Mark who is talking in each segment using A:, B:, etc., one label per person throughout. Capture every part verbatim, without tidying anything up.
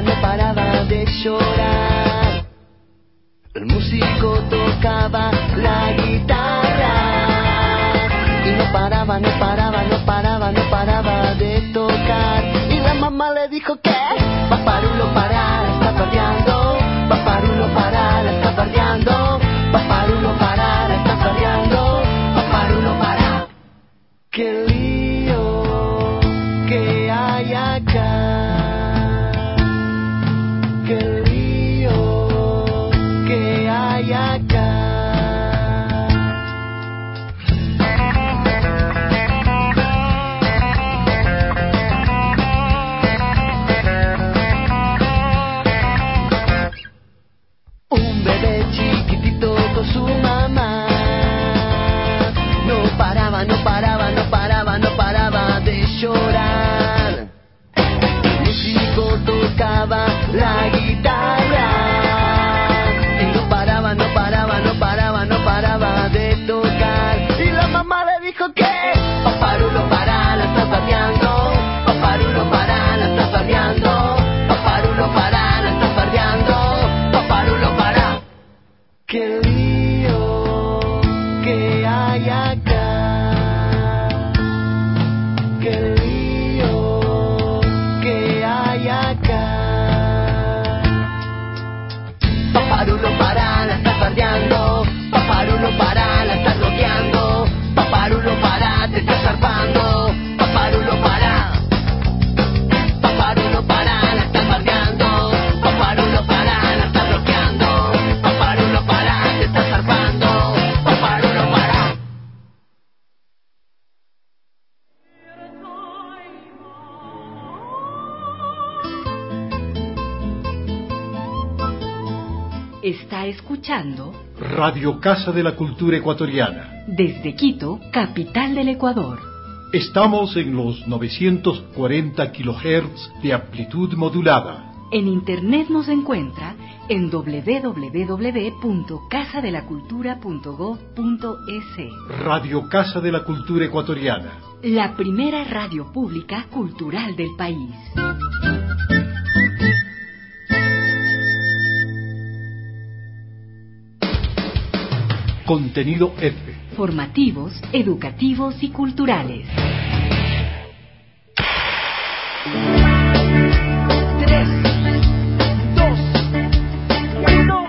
A: no paraba de llorar. El músico tocaba la guitarra y no paraba, no paraba, no paraba, no paraba de tocar. Y la mamá le dijo que paparulo para, la está perdiendo. Paparulo para, la está perdiendo. Paparulo para, la está perdiendo. Paparulo para. Qué lío que hay acá. Qué lío que hay acá. Un bebé chiquitito con su mamá no paraba, no paraba, no paraba, no paraba de llorar. El músico tocaba la guitarra y no paraba, no paraba, no paraba, no paraba de tocar. Y la mamá le dijo que paparulo para, la está perdiendo. Paparulo para, la está perdiendo. Paparulo para, la está perdiendo. Paparulo para. Qué lío que hay acá. Qué lío que hay acá. Paparulo para, la está perdiendo. Paparulo para, la está bloqueando. Paparulo para, te está zarpando. Paparulo para. Paparulo para, la está perdiendo. Paparulo para, la está bloqueando. Paparulo para, te está zarpando. Paparulo para.
B: Está escuchando
C: Radio Casa de la Cultura Ecuatoriana.
B: desde Quito, capital del Ecuador.
C: Estamos en los novecientos cuarenta kilohertz de amplitud modulada.
B: En internet nos encuentra en doble u doble u doble u punto casa de la cultura punto gob punto es.
C: Radio Casa de la Cultura Ecuatoriana.
B: La primera radio pública cultural del país.
C: Contenido F.
B: Formativos, educativos y culturales.
A: Tres, dos, uno.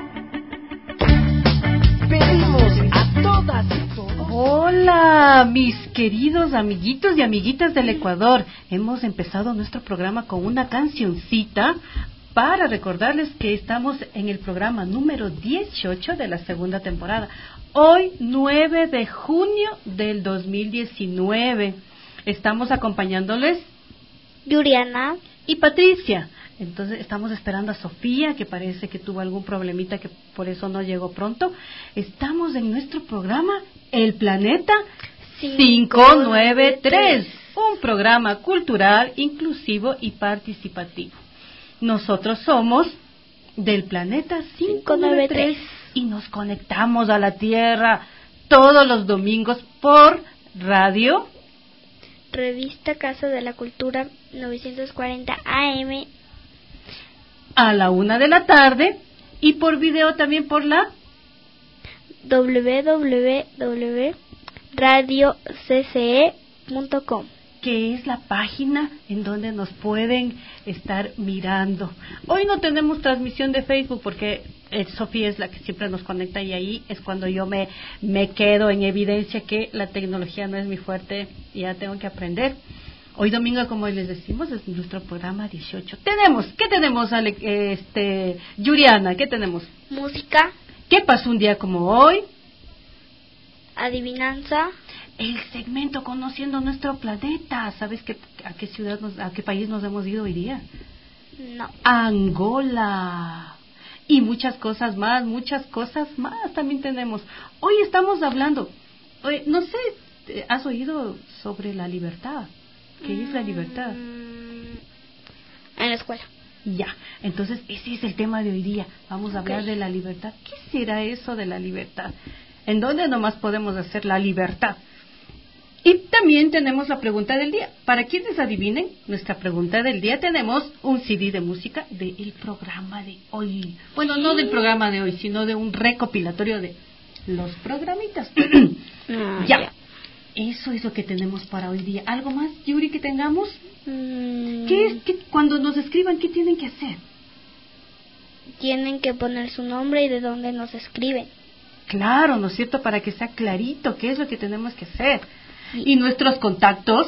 A: Pedimos a todas y todos.
D: Hola, mis queridos amiguitos y amiguitas del Ecuador. Hemos empezado nuestro programa con una cancioncita para recordarles que estamos en el programa número dieciocho de la segunda temporada. Hoy, nueve de junio del dos mil diecinueve. Estamos acompañándoles
E: Yuriana
D: y Patricia. Entonces estamos esperando a Sofía, que parece que tuvo algún problemita, que por eso no llegó pronto. Estamos en nuestro programa El Planeta quinientos noventa y tres, un programa cultural, inclusivo y participativo. Nosotros somos del Planeta quinientos noventa y tres y nos conectamos a la Tierra todos los domingos por radio
E: Revista Casa de la Cultura novecientos cuarenta A M
D: a la una de la tarde y por video también por la
E: doble u doble u doble u punto radio c c e punto com,
D: que es la página en donde nos pueden estar mirando. Hoy no tenemos transmisión de Facebook porque eh, Sofía es la que siempre nos conecta y ahí es cuando yo me, me quedo en evidencia que la tecnología no es mi fuerte y ya tengo que aprender. Hoy domingo, como les decimos, es nuestro programa dieciocho. Tenemos, ¿qué tenemos, Ale, este, Yuriana? ¿Qué tenemos?
E: música,
D: ¿Qué pasó un día como hoy?
E: adivinanza,
D: El segmento Conociendo Nuestro Planeta. ¿Sabes qué, a qué ciudad, nos, a qué país nos hemos ido hoy día?
E: no,
D: Angola. Y muchas cosas más, muchas cosas más también tenemos. Hoy estamos hablando, hoy, no sé, ¿has oído sobre la libertad? ¿Qué es la libertad?
E: Mm, en la escuela.
D: Ya, entonces ese es el tema de hoy día. Vamos a hablar
E: Ok.
D: de la libertad. ¿Qué será eso de la libertad? ¿En dónde nomás podemos hacer la libertad? Y también tenemos la pregunta del día. Para quienes adivinen nuestra pregunta del día, tenemos un C D de música del programa de hoy. Bueno, no del programa de hoy, sino de un recopilatorio de los programitas.
E: Ah,
D: ya.
E: ya.
D: Eso es lo que tenemos para hoy día. ¿Algo más, Yuri, que tengamos?
E: Mm,
D: ¿Qué es? ¿Qué, cuando nos escriban, ¿qué tienen que hacer?
E: Tienen que poner su nombre y de dónde nos escriben.
D: Claro, ¿no es cierto? Para que sea clarito qué es lo que tenemos que hacer. Y nuestros contactos.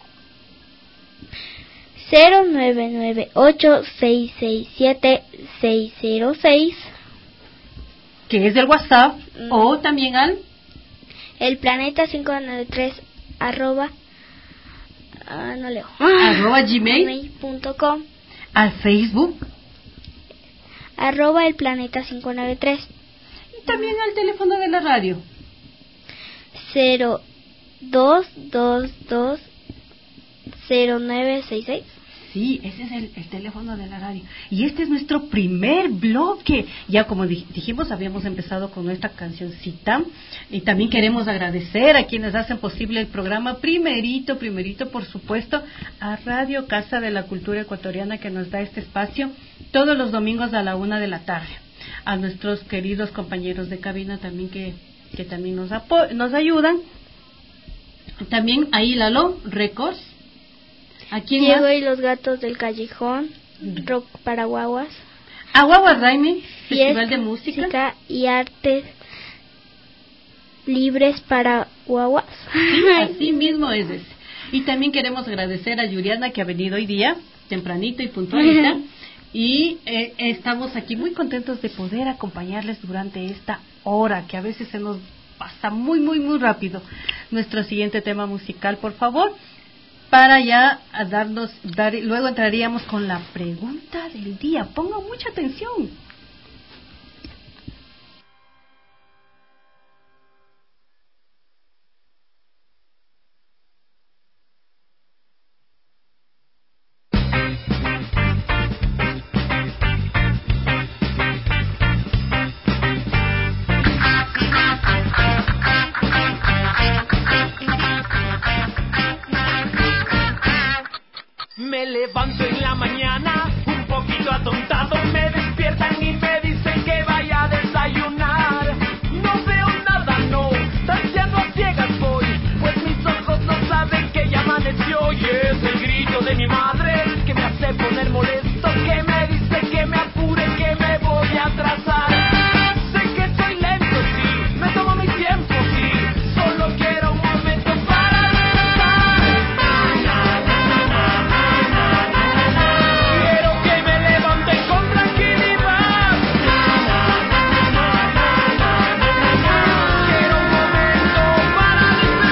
E: cero nueve nueve ocho seis seis siete seis cero seis.
D: Que es del WhatsApp.
E: Mm.
D: O también al...
E: El planeta cinco nueve tres arroba... Ah, no leo.
D: Arroba gmail.
E: gmail punto com.
D: Al Facebook.
E: Arroba el planeta cinco nueve tres.
D: Y también al teléfono de la radio.
E: cero dos dos dos cero nueve seis seis.
D: Sí, ese es el, el teléfono de la radio. Y este es nuestro primer bloque. Ya como di- dijimos, habíamos empezado con nuestra cancioncita. Y también queremos agradecer a quienes hacen posible el programa. Primerito, primerito, por supuesto, a Radio Casa de la Cultura Ecuatoriana, que nos da este espacio todos los domingos a la una de la tarde. A nuestros queridos compañeros de cabina también que, que también nos, apo- nos ayudan. También a Ilalo Records. ¿A quién
E: Diego
D: más?
E: y los gatos del callejón. Rock para guaguas.
D: A Guaguas Raimi, Festival
E: Fiesta,
D: de Música.
E: música y artes libres para guaguas.
D: Así mismo es ese. Y también queremos agradecer a Yuriana, que ha venido hoy día, tempranito y puntualita. Y eh, estamos aquí muy contentos de poder acompañarles durante esta hora, que a veces se nos pasa muy, muy, muy rápido. Nuestro siguiente tema musical, por favor, para ya a darnos, dar, luego entraríamos con la pregunta del día. Pongan mucha atención.
F: Me levanto en la mañana, un poquito atontado, me despiertan y me dicen que vaya a desayunar. No veo nada, no, tanteando a ciegas voy, pues mis ojos no saben que ya amaneció. Y es el grito de mi madre que me hace poner molesto, que me dice que me apure, que me voy a atrasar. Sé que soy lento, sí, me tomo mi tiempo, sí, solo quiero un momento para descansar. Quiero que me levanten con tranquilidad. Quiero un momento para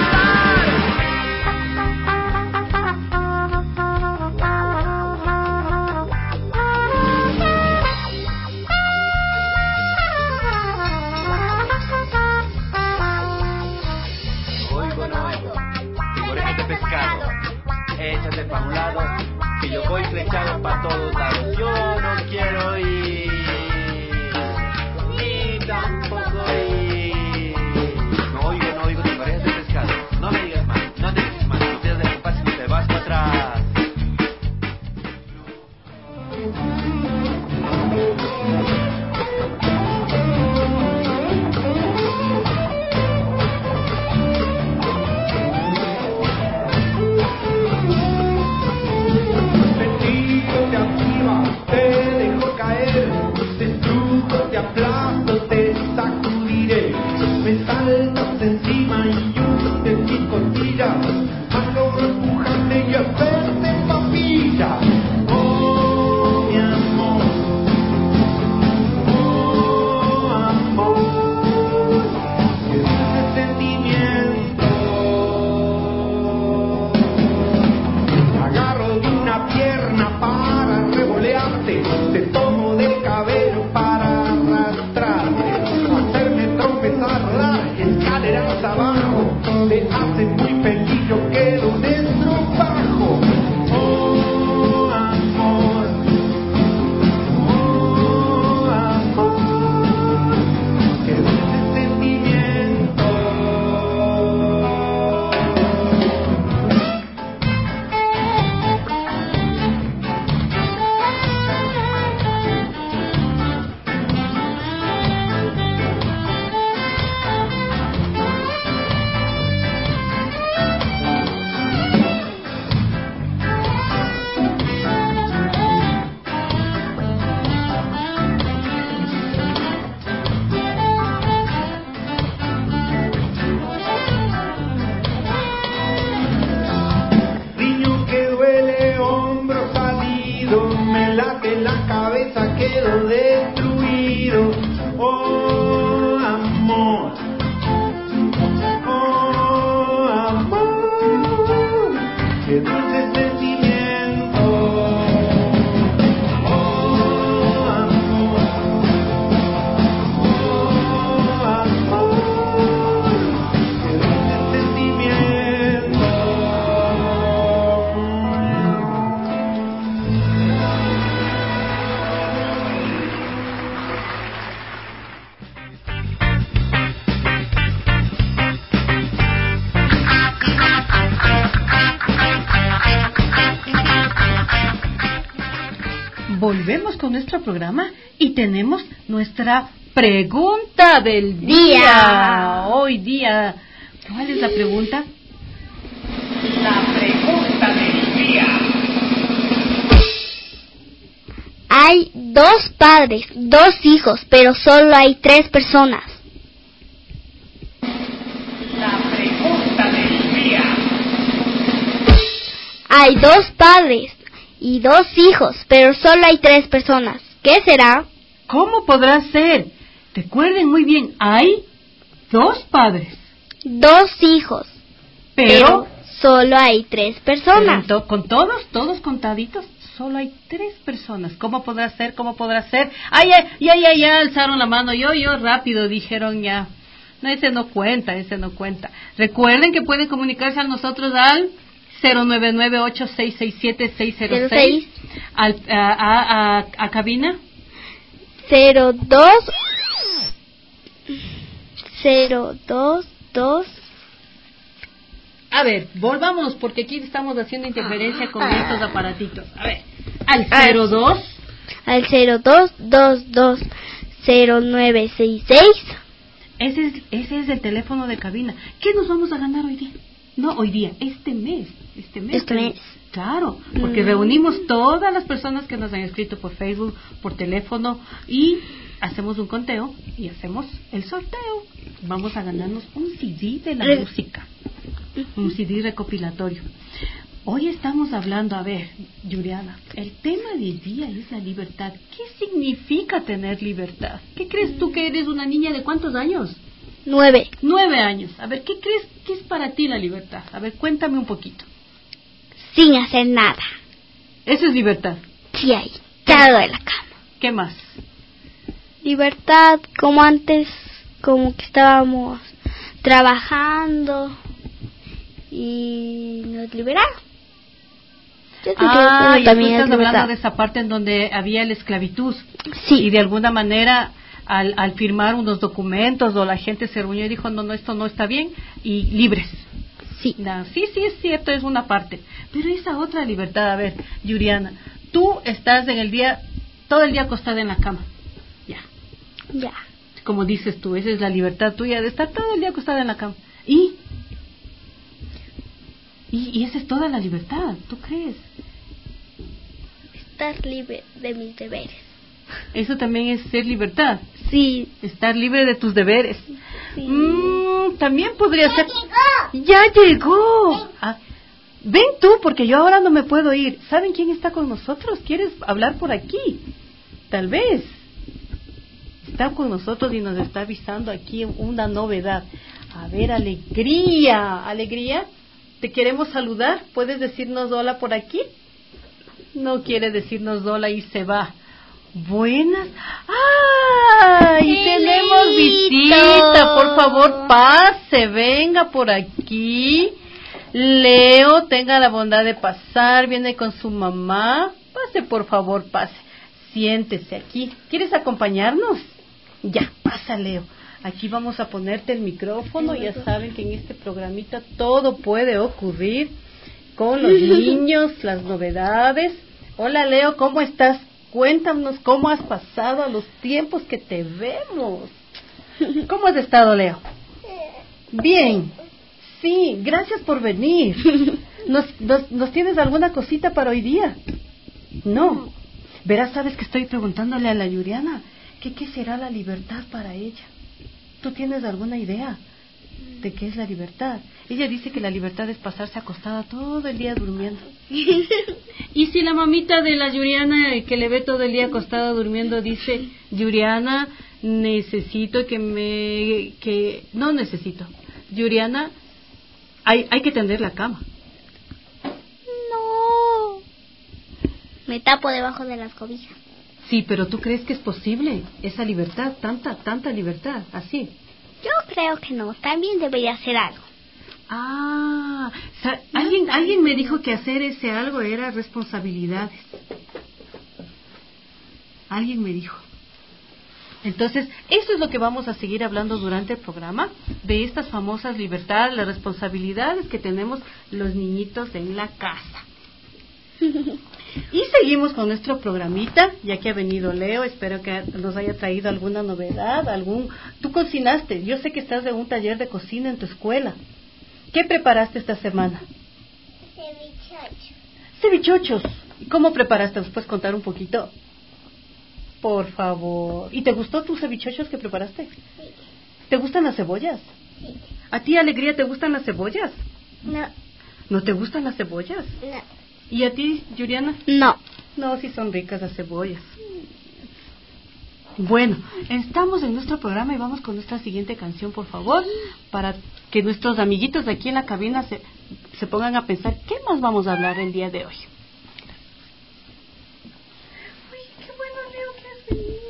F: Oigo, no oigo, tiburones de pescado, échate pa' un lado, que yo voy flechado pa' todos lados. Yo no quiero ir, ni tampoco ir. No oigo, no oigo, tiburones de pescado. No me digas más, no te digas más, no te das de compás y te vas para atrás.
G: Vestido te arriba, te dejo caer, te estrujo, te aplasto, te sacudiré. Me saltas encima y yo de mis costillas, a logro empujarte y hacerte papilla. Oh, mi amor, oh, amor, qué dulce sentimiento. Te agarro de una pierna para revolearte, te tomo del cabello para arrastrarte, hacerme tropezar las escaleras abajo, te hace muy feliz, yo quedo dentro bajo. Oh, amor, oh, amor, qué dulce sentimiento. cielo destruido. Oh, amor. Oh, amor. Qué dulce sentimiento. Oh, amor. Oh, amor. Qué dulce sentimiento.
D: Volvemos con nuestro programa y tenemos nuestra pregunta del día.
E: Día.
D: Hoy día, ¿cuál es la pregunta?
F: La pregunta del día.
E: Hay dos padres, dos hijos, pero solo hay tres personas.
F: La pregunta del día.
E: Hay dos padres y dos hijos, pero solo hay tres personas. ¿Qué será?
D: ¿Cómo podrá ser? Recuerden muy bien, hay dos padres,
E: Dos hijos,
D: pero,
E: pero solo hay tres
D: pero
E: personas.
D: en to- con todos, todos contaditos, solo hay tres personas. ¿Cómo podrá ser? ¿Cómo podrá ser? Ay, ay, ya, ya, ya, alzaron la mano. Yo, yo, rápido, dijeron ya. No, ese no cuenta, ese no cuenta. Recuerden que pueden comunicarse a nosotros al cero nueve nueve ocho seis seis siete seis cero seis, al, a, a, a, a cabina.
E: Cero dos cero dos dos.
D: A ver, volvamos, porque aquí estamos haciendo interferencia con estos aparatitos. A ver, al
E: Ah.
D: cero dos.
E: Al cero dos dos dos cero nueve seis seis.
D: Ese es, ese es el teléfono de cabina. ¿Qué nos vamos a ganar hoy día? No, hoy día, este mes. Este mes.
E: Este mes.
D: Claro, porque
E: Mm.
D: reunimos todas las personas que nos han escrito por Facebook, por teléfono, y hacemos un conteo y hacemos el sorteo. Vamos a ganarnos un C D de la
E: Re-
D: música, un C D recopilatorio. Hoy estamos hablando, a ver, Yuriana, el tema del día es la libertad. ¿Qué significa tener libertad? ¿Qué crees tú que eres una niña de cuántos años?
E: Nueve.
D: Nueve años. A ver, ¿qué crees que es para ti la libertad? A ver, cuéntame un poquito.
E: Sin hacer nada.
D: Eso es libertad.
E: Sí, ahí, tirado de la cama.
D: ¿Qué más?
E: Libertad, como antes, como que estábamos trabajando y nos liberaron. Yo creo que
D: Ah,
E: eso
D: y tú
E: también
D: estás
E: es
D: hablando
E: libertad.
D: de esa parte en donde había la esclavitud.
E: Sí.
D: Y de alguna manera, al, al firmar unos documentos, o la gente se reunió y dijo, no, no, esto no está bien, y libres.
E: Sí.
D: No, sí, sí, es cierto, es una parte. Pero esa otra libertad, a ver, Yuriana, tú estás en el día, todo el día acostada en la cama. Ya.
E: Ya.
D: Como dices tú, esa es la libertad tuya de estar todo el día acostada en la cama. ¿Y? Y, y esa es toda la libertad, ¿tú crees?
E: Estar libre de mis deberes.
D: Eso también es ser libertad,
E: Sí.
D: estar libre de tus deberes.
E: Sí.
D: Mm, también podría ser... ¡Ya llegó! Ah, ven tú, porque yo ahora no me puedo ir. ¿Saben quién está con nosotros? ¿Quieres hablar por aquí? Tal vez. Está con nosotros y nos está avisando aquí una novedad. A ver, Alegría. Alegría, te queremos saludar. ¿Puedes decirnos hola por aquí? No quiere decirnos hola y se va. Buenas. ¡Ay!
E: ¡Qué
D: Tenemos
E: lindo!
D: visita. Por favor, pase. Venga por aquí. Leo, tenga la bondad de pasar. Viene con su mamá. Pase, por favor, pase. Siéntese aquí. ¿Quieres acompañarnos? Ya, pasa, Leo. Aquí vamos a ponerte el micrófono. Ya saben que en este programita todo puede ocurrir con los niños, las novedades. Hola, Leo, ¿cómo estás? Cuéntanos cómo has pasado a los tiempos que te vemos. ¿Cómo has estado, Leo? Bien. Sí, gracias por venir. ¿Nos, nos, nos tienes alguna cosita para hoy día? No. Verás, sabes que estoy preguntándole a la Yuriana que qué será la libertad para ella. ¿Tú tienes alguna idea de qué es la libertad? Ella dice que la libertad es pasarse acostada todo el día durmiendo. Y si la mamita de la Yuriana, que le ve todo el día acostada durmiendo, dice, Yuriana, necesito que me... que no necesito. Yuriana, hay, hay que tender la cama.
E: No. Me tapo debajo de las cobijas.
D: Sí, pero ¿tú crees que es posible esa libertad, tanta, tanta libertad, así?
E: Yo creo que no, también debería hacer algo.
D: Ah, o sea, alguien, alguien me dijo que hacer ese algo era responsabilidades. Alguien me dijo. Entonces, eso es lo que vamos a seguir hablando durante el programa, de estas famosas libertades, las responsabilidades que tenemos los niñitos en la casa. Y seguimos con nuestro programita, ya que ha venido Leo, espero que nos haya traído alguna novedad, algún... Tú cocinaste, yo sé que estás de un taller de cocina en tu escuela. ¿Qué preparaste esta semana?
E: Cevichocho.
D: Cevichochos. ¿Y cómo preparaste? ¿Nos puedes contar un poquito? Por favor. ¿Y te gustó tus cevichochos que preparaste?
E: Sí.
D: ¿Te gustan las cebollas?
E: Sí.
D: ¿A ti, Alegría, te gustan las cebollas?
E: No.
D: ¿No te gustan las cebollas?
E: No.
D: ¿Y a ti, Yuriana?
E: No.
D: No, sí son ricas las cebollas. Bueno, estamos en nuestro programa y vamos con nuestra siguiente canción, por favor, para que nuestros amiguitos de aquí en la cabina se, se pongan a pensar qué más vamos a hablar el día de hoy. Uy, qué bueno, Leo, que has venido.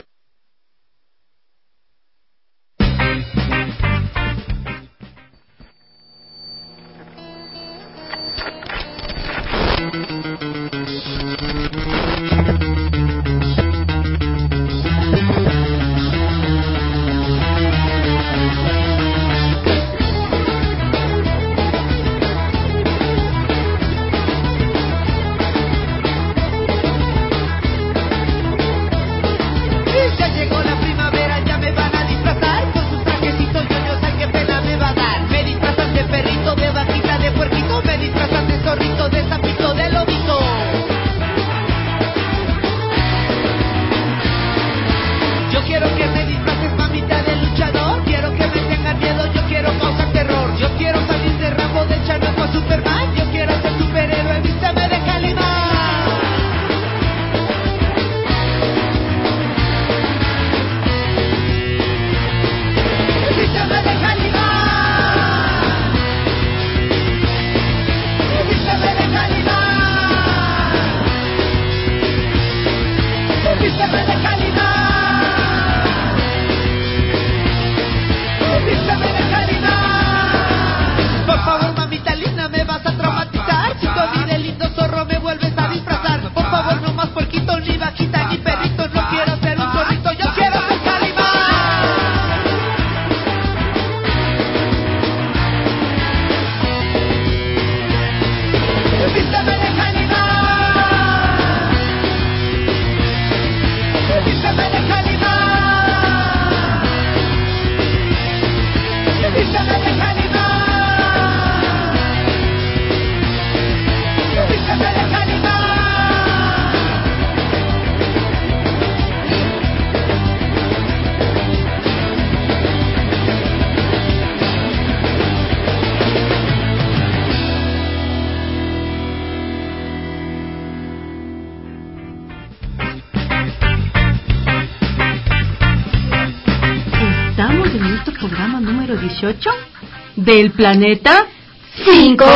D: dieciocho del planeta
E: cinco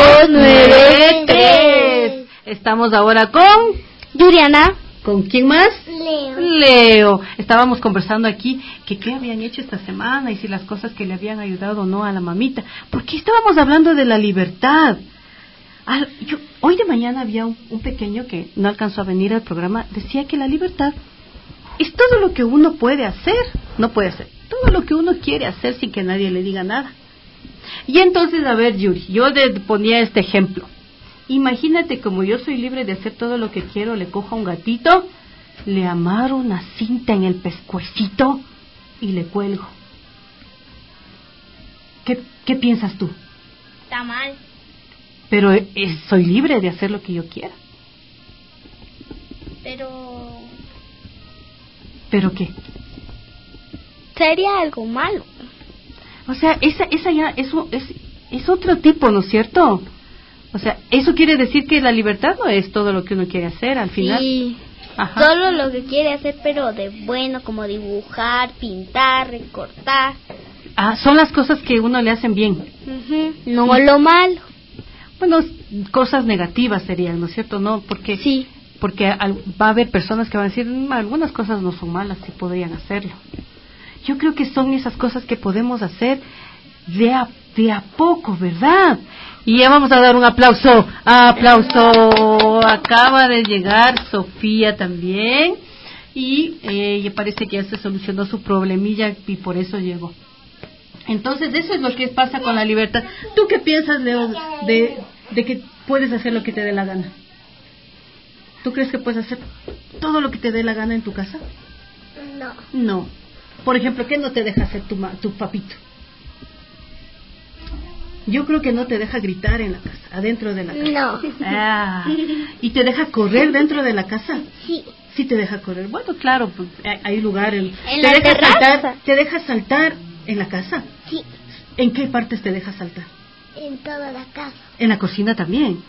E: nueve tres.
D: Estamos ahora con
E: Yuriana.
D: ¿Con quién más?
E: Leo.
D: Leo. Estábamos conversando aquí que qué habían hecho esta semana y si las cosas que le habían ayudado o no a la mamita. Porque estábamos hablando de la libertad. Ah, yo, hoy de mañana había un, un pequeño que no alcanzó a venir al programa. Decía que la libertad es todo lo que uno puede hacer, no puede hacer, todo lo que uno quiere hacer sin que nadie le diga nada. Y entonces, a ver, Yuri, yo te ponía este ejemplo. Imagínate, como yo soy libre de hacer todo lo que quiero, le cojo a un gatito, le amarro una cinta en el pescuecito y le cuelgo. ¿Qué, qué piensas tú?
E: Está mal.
D: Pero eh, soy libre de hacer lo que yo quiera.
E: Pero...
D: ¿Pero qué?
E: Sería algo malo.
D: O sea, esa esa ya es, es, es otro tipo, ¿no es cierto? O sea, ¿eso quiere decir que la libertad no es todo lo que uno quiere hacer al final?
E: Sí,
D: Ajá.
E: solo lo que quiere hacer, pero de bueno, como dibujar, pintar, recortar.
D: Ah, son las cosas que uno le hacen bien.
E: Uh-huh. No lo malo.
D: Bueno, cosas negativas serían, ¿no es cierto? No, porque
E: sí.
D: porque al, va a haber personas que van a decir, mmm, algunas cosas no son malas, sí podrían hacerlo. Yo creo que son esas cosas que podemos hacer de a, de a poco, ¿verdad? Y ya vamos a dar un aplauso. ¡Aplauso! Acaba de llegar Sofía también. Y eh, parece que ya se solucionó su problemilla y por eso llegó. Entonces, eso es lo que pasa con la libertad. ¿Tú qué piensas, Leo, de, de que puedes hacer lo que te dé la gana? ¿Tú crees que puedes hacer todo lo que te dé la gana en tu casa?
E: No.
D: No. Por ejemplo, ¿qué no te deja hacer tu, ma- tu papito? Yo creo que no te deja gritar en la casa, adentro de la casa.
E: No.
D: Ah, ¿y te deja correr dentro de la casa?
E: Sí.
D: Sí te deja correr. Bueno, claro, pues, hay- hay lugares.
E: En
D: ¿Te
E: la
D: deja
E: terraza?
D: saltar? ¿Te deja saltar en la casa?
E: Sí.
D: ¿En qué partes te deja saltar?
E: En toda la casa.
D: En la cocina también.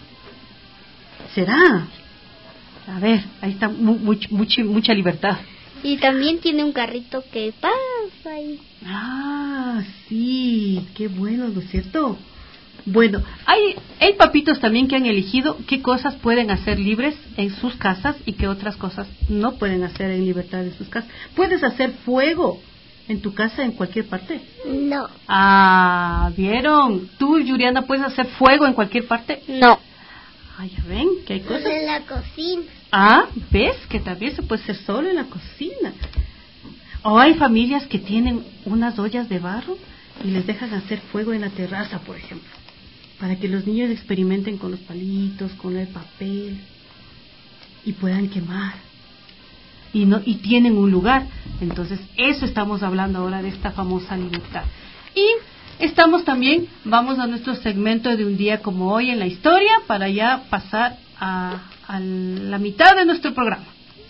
D: ¿Será? A ver, ahí está mu- much- much- mucha libertad.
E: Y también tiene un carrito que pasa ahí.
D: Ah, sí, qué bueno, ¿no es cierto? Bueno, hay, hay papitos también que han elegido qué cosas pueden hacer libres en sus casas y qué otras cosas no pueden hacer en libertad en sus casas. ¿Puedes hacer fuego en tu casa en cualquier parte?
E: No.
D: Ah, ¿vieron? ¿Tú, Yuriana, puedes hacer fuego en cualquier parte?
E: No.
D: Ah, ya ven, que hay cosas.
E: En la cocina.
D: Ah, ¿ves? Que también se puede hacer solo en la cocina. O hay familias que tienen unas ollas de barro y les dejan hacer fuego en la terraza, por ejemplo, para que los niños experimenten con los palitos, con el papel y puedan quemar. Y no y tienen un lugar. Entonces, eso estamos hablando ahora de esta famosa libertad. Y estamos también, vamos a nuestro segmento de un día como hoy en la historia para ya pasar a, a la mitad de nuestro programa.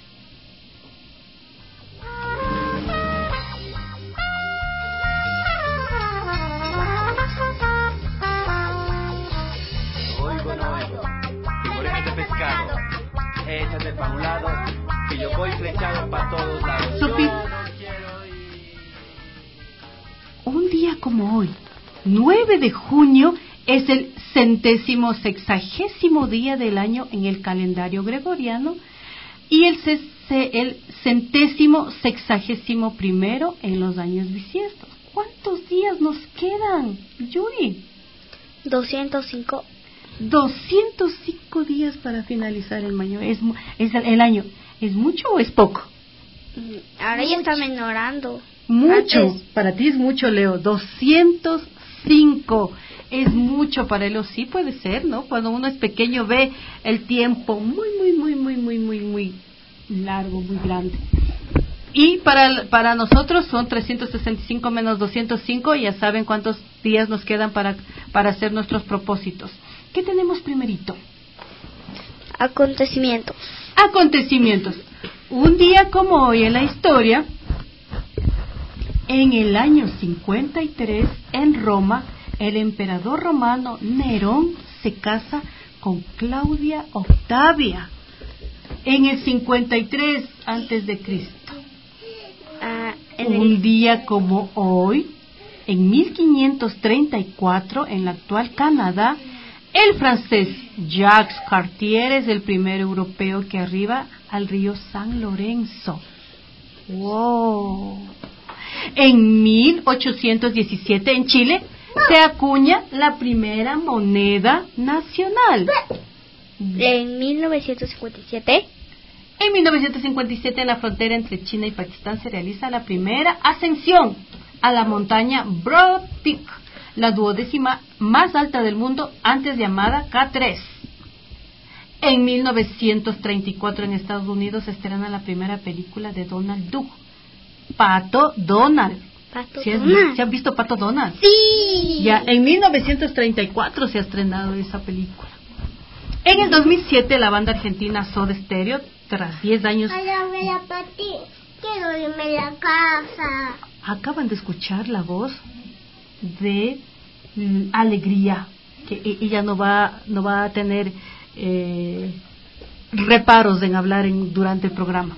F: Oigo, no oigo, figuras de pescado, échate pa' un lado, que yo voy flechado pa' todos lados.
D: Sofi,
F: Yo no quiero ir.
D: un día como hoy, nueve de junio, es el centésimo sexagésimo día del año en el calendario gregoriano y el, ce- el centésimo sexagésimo primero en los años bisiestos. ¿Cuántos días nos quedan, Yuri?
E: doscientos cinco.
D: doscientos cinco días para finalizar el año. ¿Es, mu- es el, el año? ¿Es mucho o es poco?
E: Mm, Ahora ya está menorando.
D: Mucho.
E: Antes-
D: Para ti es mucho, Leo. doscientos cinco. Es mucho para Leo. Sí puede ser, ¿no? Cuando uno es pequeño ve el tiempo muy, muy, muy, muy, muy, muy, muy largo, muy grande. Y para, para nosotros son trescientos sesenta y cinco menos doscientos cinco. Ya saben cuántos días nos quedan para, para hacer nuestros propósitos. ¿Qué tenemos primerito?
E: Acontecimientos.
D: Acontecimientos. Un día como hoy en la historia, en el año cincuenta y tres, en Roma, el emperador romano Nerón se casa con Claudia Octavia. En el cincuenta y tres antes de Cristo.
E: Ah, en
D: Un
E: el,
D: día como hoy, en mil quinientos treinta y cuatro, en la actual Canadá, el francés Jacques Cartier es el primer europeo que arriba al río San Lorenzo. ¡Wow! En mil ochocientos diecisiete, en Chile, se acuña la primera moneda nacional.
E: en mil novecientos cincuenta y siete.
D: En mil novecientos cincuenta y siete, en la frontera entre China y Pakistán, se realiza la primera ascensión a la montaña Broad Peak, la duodécima más alta del mundo, antes llamada K tres. En mil novecientos treinta y cuatro, en Estados Unidos, se estrena la primera película de Donald Duck, Pato Donald.
E: Pato
D: ¿Sí has,
E: Donald.
D: vi- ¿sí has visto Pato Donald?
E: Sí.
D: Ya, en mil novecientos treinta y cuatro se ha estrenado esa película. En el dos mil siete, la banda argentina Soda Stereo, tras diez años,
E: Hola, Pati. Quiero irme a la casa.
D: acaban de escuchar la voz de mm, Alegría, que ella no va, no va a tener eh, reparos en hablar en, durante el programa.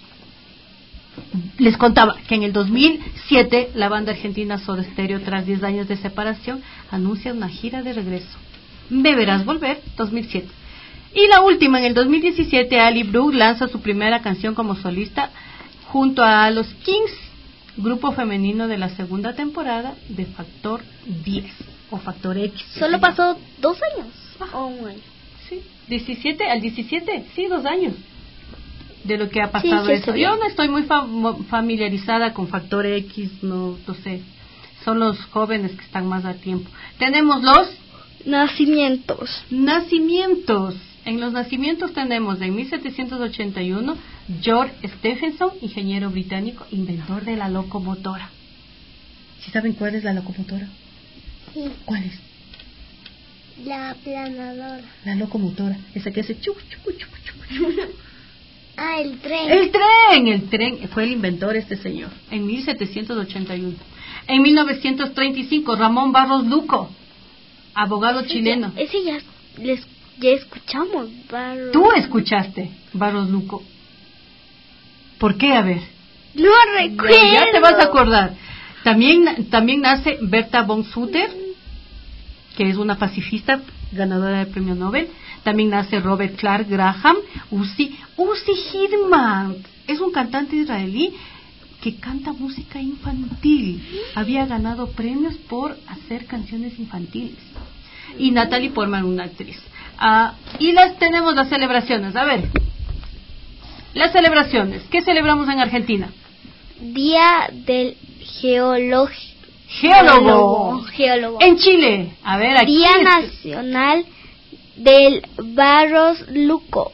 D: Les contaba que en el dos mil siete la banda argentina Soda Stereo, tras diez años de separación, anuncia una gira de regreso. Me verás volver, dos mil siete. Y la última, en el dos mil diecisiete, Ali Brooke lanza su primera canción como solista junto a los Kings, grupo femenino de la segunda temporada de Factor diez o Factor X.
E: Solo pasó dos años
D: Ah,
E: o un año.
D: Sí, diecisiete al diecisiete, sí, dos años de lo que ha pasado
E: Sí, sí,
D: eso.
E: sí.
D: Yo no estoy muy fam- familiarizada con Factor X, no, no sé. Son los jóvenes que están más a tiempo. Tenemos los
E: Nacimientos.
D: nacimientos. En los nacimientos tenemos en mil setecientos ochenta y uno George Stephenson, ingeniero británico, inventor de la locomotora. ¿Sí saben cuál es la locomotora?
E: Sí.
D: ¿Cuál es?
E: La aplanadora.
D: La locomotora, esa que hace chuc, chuc, chuc, chuc.
E: Ah, el tren.
D: El tren, el tren, fue el inventor este señor, en mil setecientos ochenta y uno. En mil novecientos treinta y cinco, Ramón Barros Luco, abogado
E: Ese
D: chileno.
E: ya- Ese ya, les, ya escuchamos. Barro.
D: Tú escuchaste Barros Luco. ¿Por qué? A ver.
E: No recuerdo.
D: Ya te vas a acordar. También, también nace Berta von Sutter, que es una pacifista ganadora del premio Nobel. También nace Robert Clark Graham. Uzi, Uzi Hidman es un cantante israelí que canta música infantil. Había ganado premios por hacer canciones infantiles. Y Natalie Portman, una actriz. Ah, y las tenemos las celebraciones. A ver, las celebraciones. ¿Qué celebramos en Argentina?
E: Día del geólogo.
D: Geólogo.
E: Geólogo.
D: En Chile, a ver, aquí.
E: Día
D: es-
E: Nacional del Barros Luco.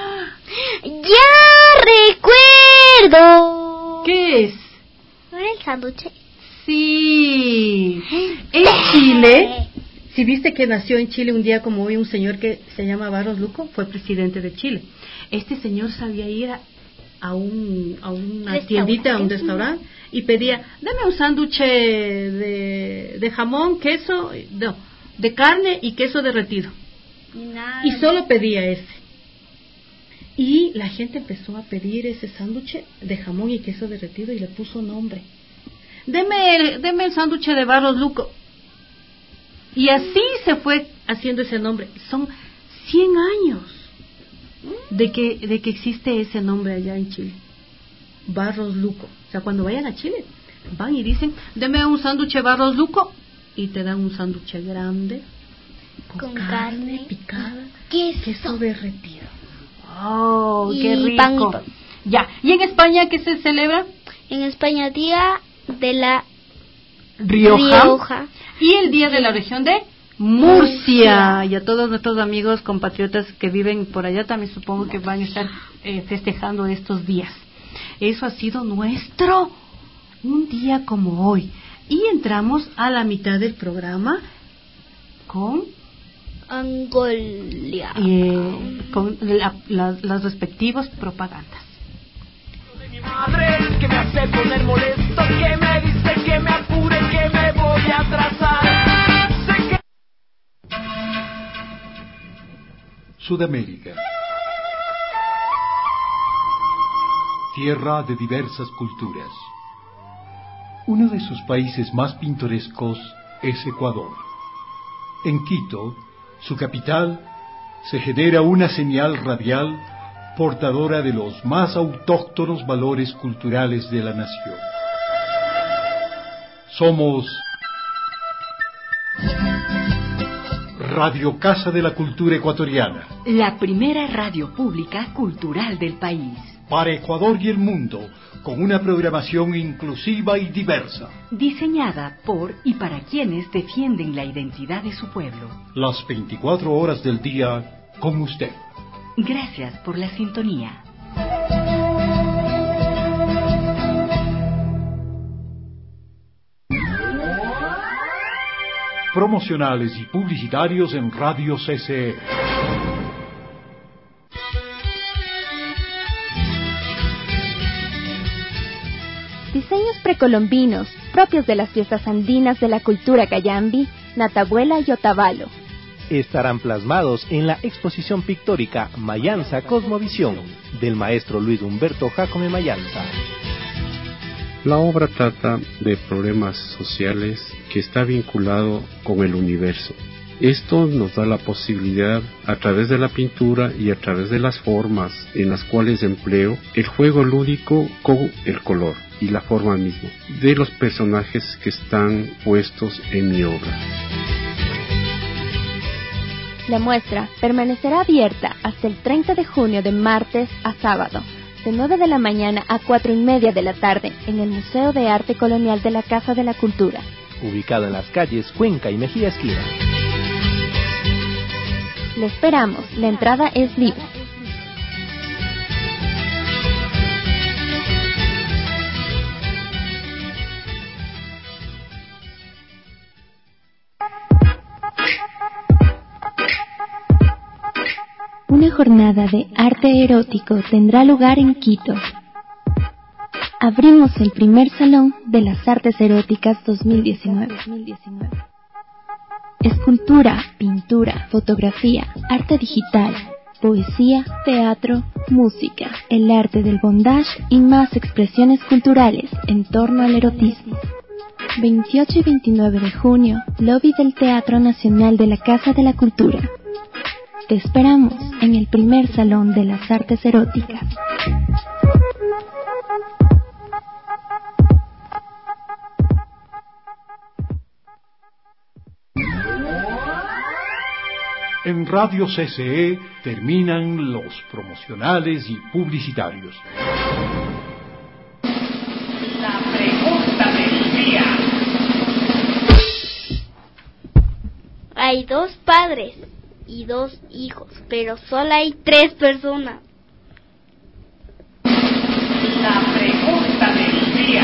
E: ¡Ya recuerdo!
D: ¿Qué es?
E: ¿No era el sándwich?
D: Sí. En Chile, si viste que nació en Chile un día como hoy un señor que se llama Barros Luco, fue presidente de Chile. Este señor sabía ir a, a, un, a una
E: Restaurante.
D: tiendita, a un restaurante, y pedía, dame un sándwich de, de jamón, queso, no, de carne y queso derretido.
E: Nada.
D: Y solo pedía ese. Y la gente empezó a pedir ese sándwich de jamón y queso derretido y le puso nombre. Deme el, deme el sándwich de Barros Luco. Y así se fue haciendo ese nombre. Son cien años de que, de que existe ese nombre allá en Chile. Barros Luco. O sea, cuando vayan a Chile, van y dicen, deme un sándwich de Barros Luco. Y te dan un sándwich grande, con,
E: Con
D: carne,
E: carne,
D: picada,
E: queso.
D: queso derretido. ¡Oh,
E: Y
D: qué rico!
E: pan y pan.
D: Ya, ¿y en España qué se celebra?
E: En España, Día de la
D: Rioja.
E: Rioja.
D: Y el día de la región de Murcia. Y a todos nuestros amigos compatriotas que viven por allá también supongo que van a estar eh, festejando estos días. Eso ha sido nuestro, un día como hoy. Y entramos a la mitad del programa con,
E: Angolia.
D: eh, con la- la- las respectivas propagandas.
F: De mi madre que me hace poner molesto, que me dice que me apure, que me voy a atrasar. Sé que
C: Sudamérica. Tierra de diversas culturas. Uno de sus países más pintorescos es Ecuador. En Quito, su capital, se genera una señal radial portadora de los más autóctonos valores culturales de la nación. Somos Radio Casa de la Cultura Ecuatoriana,
B: La primera radio pública cultural del país.
C: para Ecuador y el mundo, con una programación inclusiva y diversa.
B: Diseñada por y para quienes defienden la identidad de su pueblo.
C: Las veinticuatro horas del día con usted.
B: Gracias por la sintonía.
C: Promocionales y publicitarios en Radio C C E.
H: Diseños precolombinos, propios de las fiestas andinas de la cultura cayambi, natabuela y otavalo.
I: estarán plasmados en la exposición pictórica Mayanza Cosmovisión del maestro Luis Humberto Jacome Mayanza.
J: La obra trata de problemas sociales que está vinculado con el universo. Esto nos da la posibilidad, a través de la pintura y a través de las formas en las cuales empleo, el juego lúdico con el color y la forma misma de los personajes que están puestos en mi obra.
E: La muestra permanecerá abierta hasta el treinta de junio de martes a sábado, de nueve de la mañana a cuatro y media de la tarde, en el Museo de Arte Colonial de la Casa de la Cultura,
I: ubicado en las calles Cuenca y Mejía Esquina.
E: Le esperamos, la entrada es libre. Una jornada de arte erótico tendrá lugar en Quito. Abrimos el primer Salón de las Artes Eróticas dos mil diecinueve. Escultura, pintura, fotografía, arte digital, poesía, teatro, música, el arte del bondage y más expresiones culturales en torno al erotismo. veintiocho y veintinueve de junio, lobby del Teatro Nacional de la Casa de la Cultura. Te esperamos en el primer Salón de las Artes Eróticas.
C: En Radio C C E terminan los promocionales y publicitarios.
F: La pregunta del día.
E: Hay dos padres y dos hijos, pero solo hay tres personas.
F: La pregunta del día.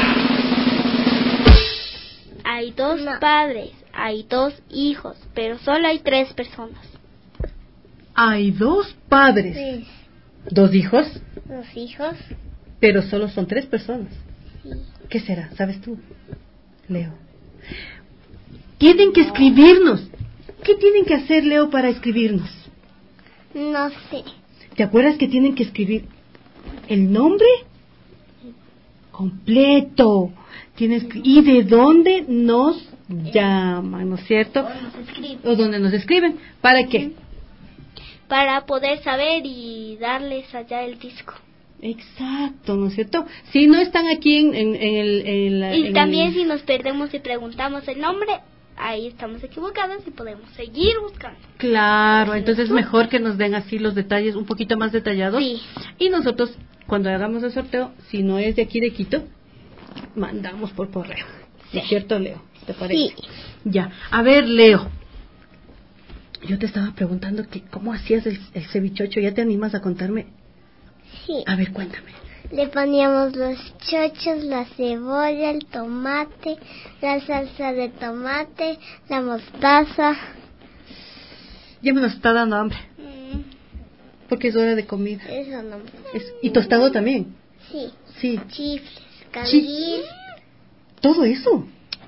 E: Hay dos no. padres, hay dos hijos, pero solo hay tres personas.
D: Hay dos padres.
E: Sí.
D: ¿Dos hijos?
E: Dos hijos.
D: Pero solo son tres personas.
E: Sí.
D: ¿Qué será? ¿Sabes tú? Leo. Tienen que escribirnos. ¿Qué tienen que hacer, Leo, para escribirnos?
E: No sé.
D: ¿Te acuerdas que tienen que escribir el nombre completo? Tienes que, ¿y de dónde nos llaman, no es cierto?
E: O nos escriben.
D: O dónde nos escriben. ¿Para qué?
E: Para poder saber y darles allá el disco.
D: Exacto, ¿no es cierto? Si no están aquí en, en, en el... En la,
E: y
D: en
E: también
D: el...
E: si nos perdemos y preguntamos el nombre, ahí estamos equivocados y podemos seguir buscando.
D: Claro, entonces es mejor que nos den así los detalles un poquito más detallados.
E: Sí.
D: Y nosotros, cuando hagamos el sorteo, si no es de aquí de Quito, mandamos por correo. Sí. ¿Es cierto, Leo? ¿Te parece?
E: Sí.
D: Ya. A ver, Leo. Yo te estaba preguntando que cómo hacías el, el cevichocho. ¿Ya te animas a contarme?
E: Sí.
D: A ver, cuéntame.
E: Le poníamos los chochos, la cebolla, el tomate, la salsa de tomate, la mostaza.
D: Ya me nos está dando hambre.
E: Mm.
D: Porque es hora de comida.
E: Eso no.
D: Es, ¿y tostado también?
E: Sí.
D: Sí.
E: Chifles, canguil.
D: ¿Todo eso?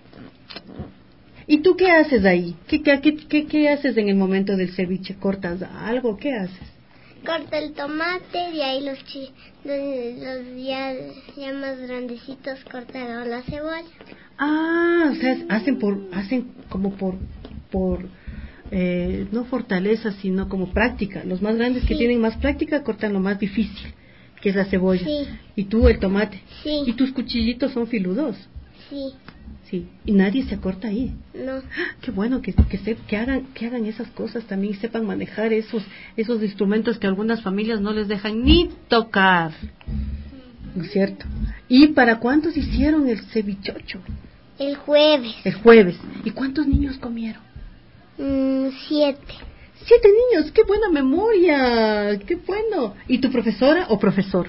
D: ¿Y tú qué haces ahí? ¿Qué, qué, qué, qué haces en el momento del ceviche? ¿Cortas algo? ¿Qué haces?
E: Corto el tomate y ahí los chi, los, los ya, ya más grandecitos cortaron la cebolla.
D: Ah, o sea, hacen por hacen como por por eh, no fortaleza, sino como práctica. Los más grandes, sí, que tienen más práctica cortan lo más difícil, que es la cebolla.
E: Sí.
D: Y tú el tomate.
E: Sí.
D: Y tus cuchillitos son filudos.
E: Sí.
D: Sí, y nadie se corta ahí.
E: No.
D: ¡Ah! Qué bueno que que, se, que hagan que hagan esas cosas también, sepan manejar esos esos instrumentos que algunas familias no les dejan ni tocar. ¿No es cierto? ¿Y para cuántos hicieron el cevichocho?
E: El jueves.
D: El jueves. ¿Y cuántos niños comieron?
E: Mm, siete.
D: Siete niños, qué buena memoria, qué bueno. ¿Y tu profesora o profesor?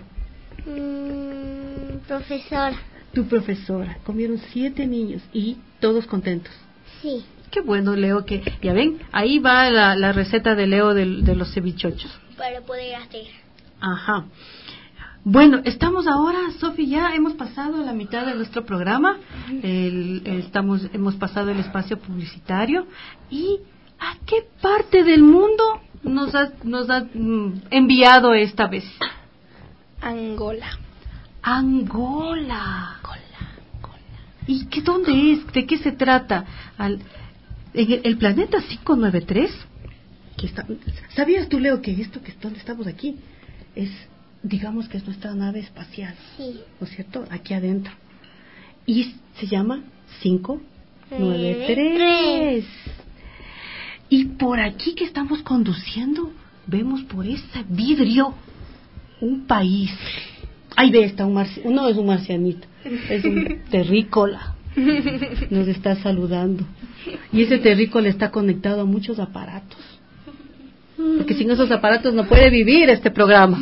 E: Mm, profesora.
D: Tu profesora, comieron siete niños y todos contentos.
E: Sí.
D: Qué bueno, Leo, que ya ven, ahí va la, la receta de Leo de, de los cevichochos.
E: Para poder hacer.
D: Ajá. Bueno, estamos ahora, Sofi, ya hemos pasado la mitad de nuestro programa, el, el, estamos, hemos pasado el espacio publicitario y ¿A qué parte del mundo nos ha, nos ha mm, enviado esta vez?
K: Angola.
D: Angola. Angola. ¿Y qué, dónde es? ¿De qué se trata? Al, en el, el planeta cinco noventa y tres. Que está, ¿sabías tú, Leo, que esto que donde estamos aquí es, digamos que es nuestra nave espacial?
K: Sí.
D: ¿No es cierto? Aquí adentro. Y se llama cinco noventa y tres. Y por aquí que estamos conduciendo, vemos por ese vidrio un país. Ahí ve, está un marcianito. No es un marcianito, es un terrícola. Nos está saludando. Y ese terrícola está conectado a muchos aparatos. Porque sin esos aparatos no puede vivir este programa.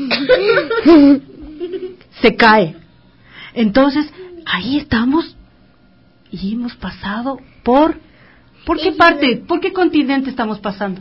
D: Se cae. Entonces, ahí estamos y hemos pasado por... ¿Por qué parte? ¿Por qué continente estamos pasando?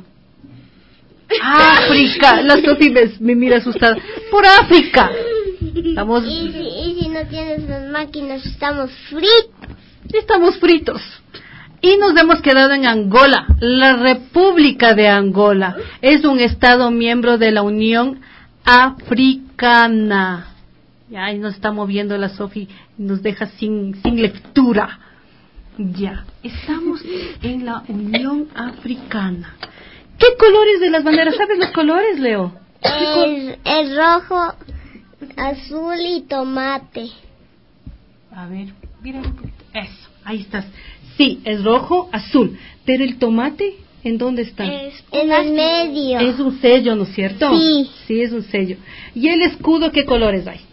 D: África. La Sofi me, me mira asustada. Por África. Estamos...
K: ¿Y si, y si no tienes las máquinas, estamos fritos?
D: Estamos fritos. Y nos hemos quedado en Angola, la República de Angola. Es un estado miembro de la Unión Africana. Ya, ahí nos está moviendo la Sofi, nos deja sin, sin lectura. Ya, estamos en la Unión Africana. ¿Qué colores de las banderas? ¿Sabes los colores, Leo?
K: El, el rojo, azul y tomate.
D: A ver, mira un poquito. Eso, ahí estás. Sí, es rojo, azul. Pero el tomate, ¿en dónde está?
K: Es en el medio.
D: Es un sello, ¿no es cierto?
K: Sí.
D: Sí, es un sello. ¿Y el escudo qué colores hay?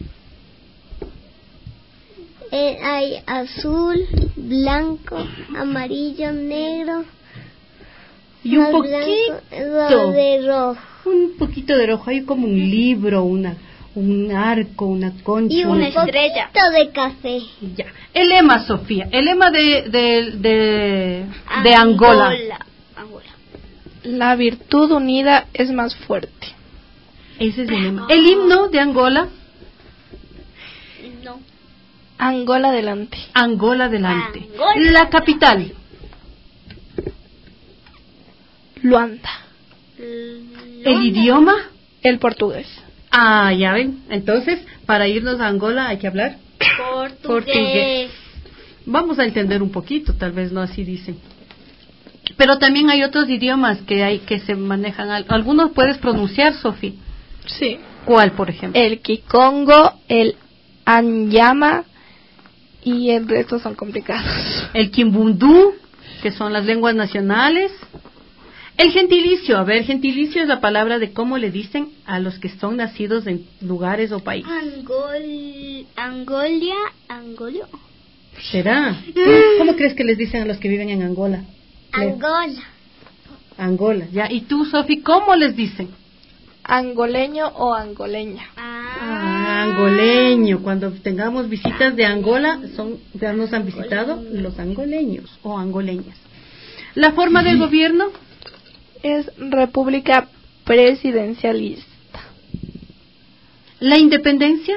K: Eh, hay azul, blanco, amarillo, negro.
D: Y un
K: más
D: poquito
K: blanco, de rojo.
D: Un poquito de rojo. Hay como un libro, una, un arco, una concha.
K: Y una estrella. Un poquito de café.
D: Ya. El lema, Sofía. El lema de, de, de, de Angola.
K: Angola. Angola.
L: La virtud unida es más fuerte.
D: Ese es el lema. El himno de Angola.
K: No.
L: Angola adelante.
D: Angola adelante.
K: Angola.
D: La capital.
L: Luanda.
D: El idioma.
L: El portugués.
D: Ah, ya ven. Entonces, para irnos a Angola hay que hablar
K: portugués.
D: portugués. Vamos a entender un poquito, tal vez no así dicen. Pero también hay otros idiomas que hay que se manejan. ¿Algunos puedes pronunciar, Sofi?
L: Sí.
D: ¿Cuál, por ejemplo?
L: El kikongo, el anyama y el resto son complicados.
D: El kimbundú, que son las lenguas nacionales. El gentilicio, a ver, gentilicio es la palabra de cómo le dicen a los que son nacidos en lugares o países.
K: Angol, Angolia, Angolio.
D: ¿Será? ¿Cómo crees que les dicen a los que viven en Angola?
K: Angola.
D: Angola, ya. ¿Y tú, Sofi, cómo les dicen?
L: Angoleño o angoleña.
D: Ah, angoleño. Cuando tengamos visitas de Angola, son ya nos han visitado los angoleños o angoleñas. ¿La forma del gobierno?
L: Es república presidencialista.
D: ¿La independencia?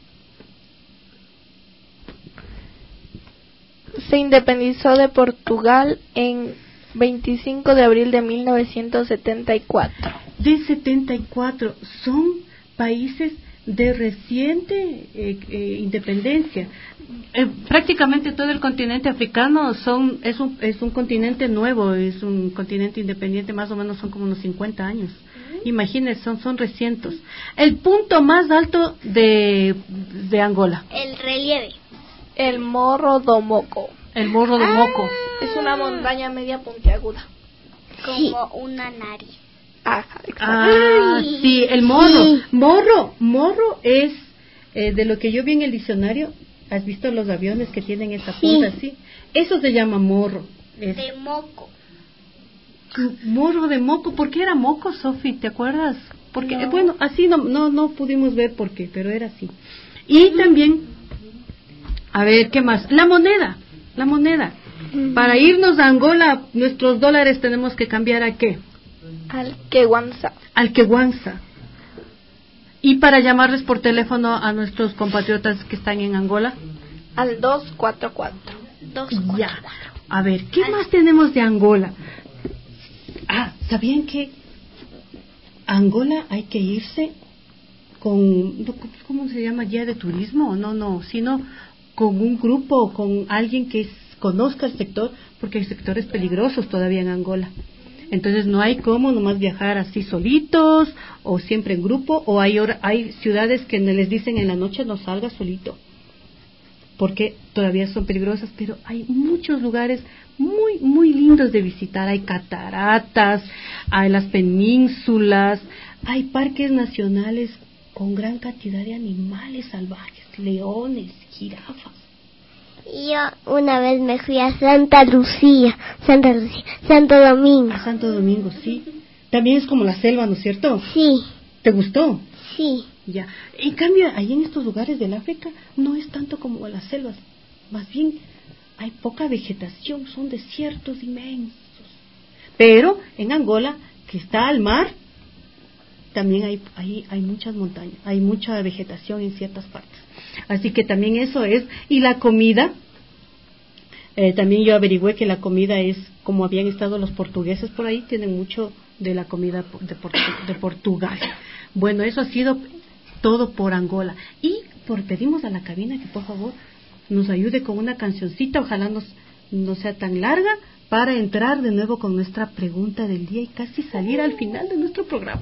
L: Se independizó de Portugal en veinticinco de abril de mil novecientos setenta y cuatro.
D: De setenta y cuatro. Son países de reciente eh, eh, independencia. Eh, prácticamente todo el continente africano son es un es un continente nuevo, es un continente independiente, más o menos son como unos cincuenta años. Imagínense, son son recientes. El punto más alto de de Angola.
K: El relieve.
L: El Morro do Moco.
D: El Morro do
K: ah,
D: Moco.
L: Es una montaña media puntiaguda.
K: Como sí. Una nariz.
L: Ajá,
D: ah, sí, el morro. Sí. Morro, morro es, eh, de lo que yo vi en el diccionario, ¿has visto los aviones que tienen esa punta así? Sí. Eso se llama morro. Es
K: de moco.
D: Morro de moco. ¿Por qué era moco, Sofi? ¿Te acuerdas? Porque, no. eh, bueno, así no, no, no pudimos ver por qué, pero era así. Y también, a ver, ¿qué más? La moneda, la moneda. Para irnos a Angola, nuestros dólares tenemos que cambiar ¿a qué?
L: Al queguanza.
D: Al queguanza. Y para llamarles por teléfono a nuestros compatriotas que están en Angola.
L: Al dos cuatro cuatro.
D: Ya. A ver, ¿qué Al... más tenemos de Angola? ¿Sabían que a Angola hay que irse con, ¿cómo se llama? ¿Guía de turismo? No, no, sino con un grupo, con alguien que es, conozca el sector, porque hay sectores peligrosos todavía en Angola. Entonces no hay cómo nomás viajar así solitos o siempre en grupo, o hay hora, hay ciudades que les dicen en la noche no salgas solito, porque todavía son peligrosas, pero hay muchos lugares muy, muy lindos de visitar. Hay cataratas, hay las penínsulas, hay parques nacionales con gran cantidad de animales salvajes, leones, jirafas.
K: Yo una vez me fui a Santa Lucía, Santa Lucía, Santo Domingo.
D: A Santo Domingo, sí. También es como la selva, ¿no es cierto?
K: Sí.
D: ¿Te gustó?
K: Sí.
D: Ya. En cambio, ahí en estos lugares del África no es tanto como las selvas. Más bien, hay poca vegetación, son desiertos inmensos. Pero en Angola, que está al mar, también hay, hay, hay muchas montañas, hay mucha vegetación en ciertas partes. Así que también eso es. Y la comida, eh, también yo averigüé que la comida es, como habían estado los portugueses por ahí, tienen mucho de la comida de, Portu- de Portugal. Bueno, eso ha sido todo por Angola. Y por pedimos a la cabina que por favor nos ayude con una cancioncita, ojalá nos, no sea tan larga, para entrar de nuevo con nuestra pregunta del día y casi salir al final de nuestro programa.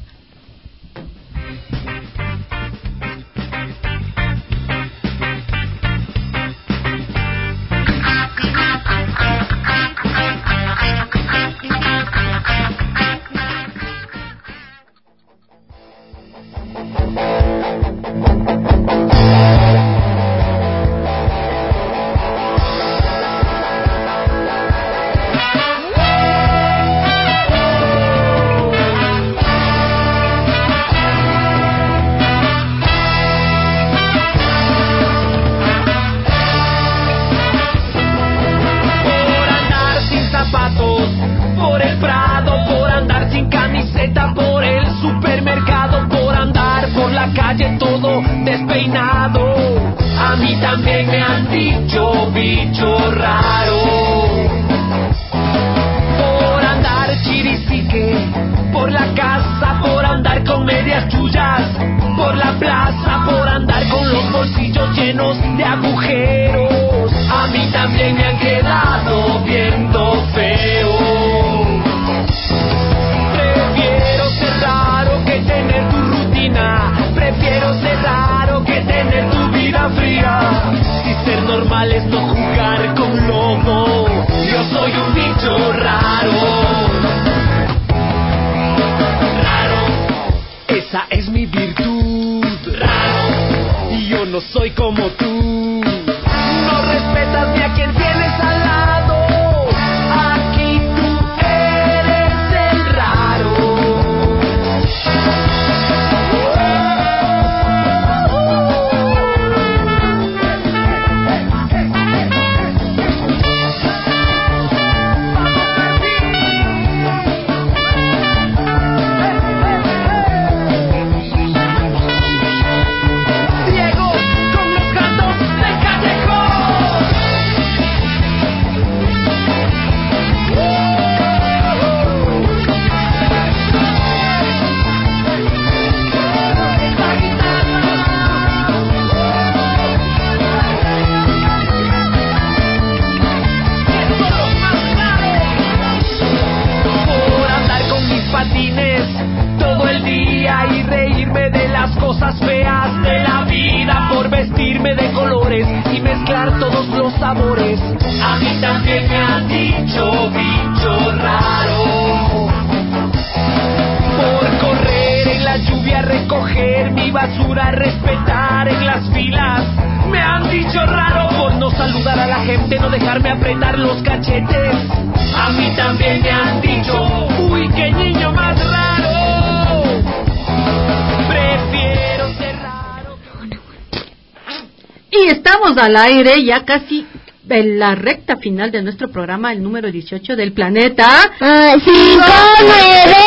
D: Al aire, ya casi en la recta final de nuestro programa, el número dieciocho del planeta
K: uh, cinco nueve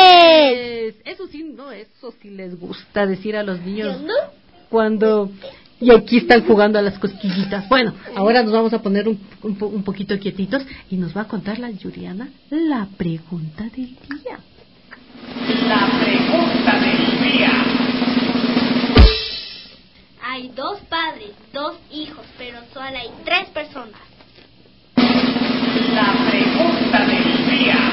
K: tres.
D: Eso sí, no, eso sí les gusta decir a los niños.
K: ¿No?
D: Cuando Y aquí están jugando a las cosquillitas. Bueno, ahora nos vamos a poner un, un, un poquito quietitos y nos va a contar la Yuriana la pregunta del día.
F: La pregunta del día.
K: Hay dos padres, dos hijos, pero solo hay tres personas.
F: La pregunta del día.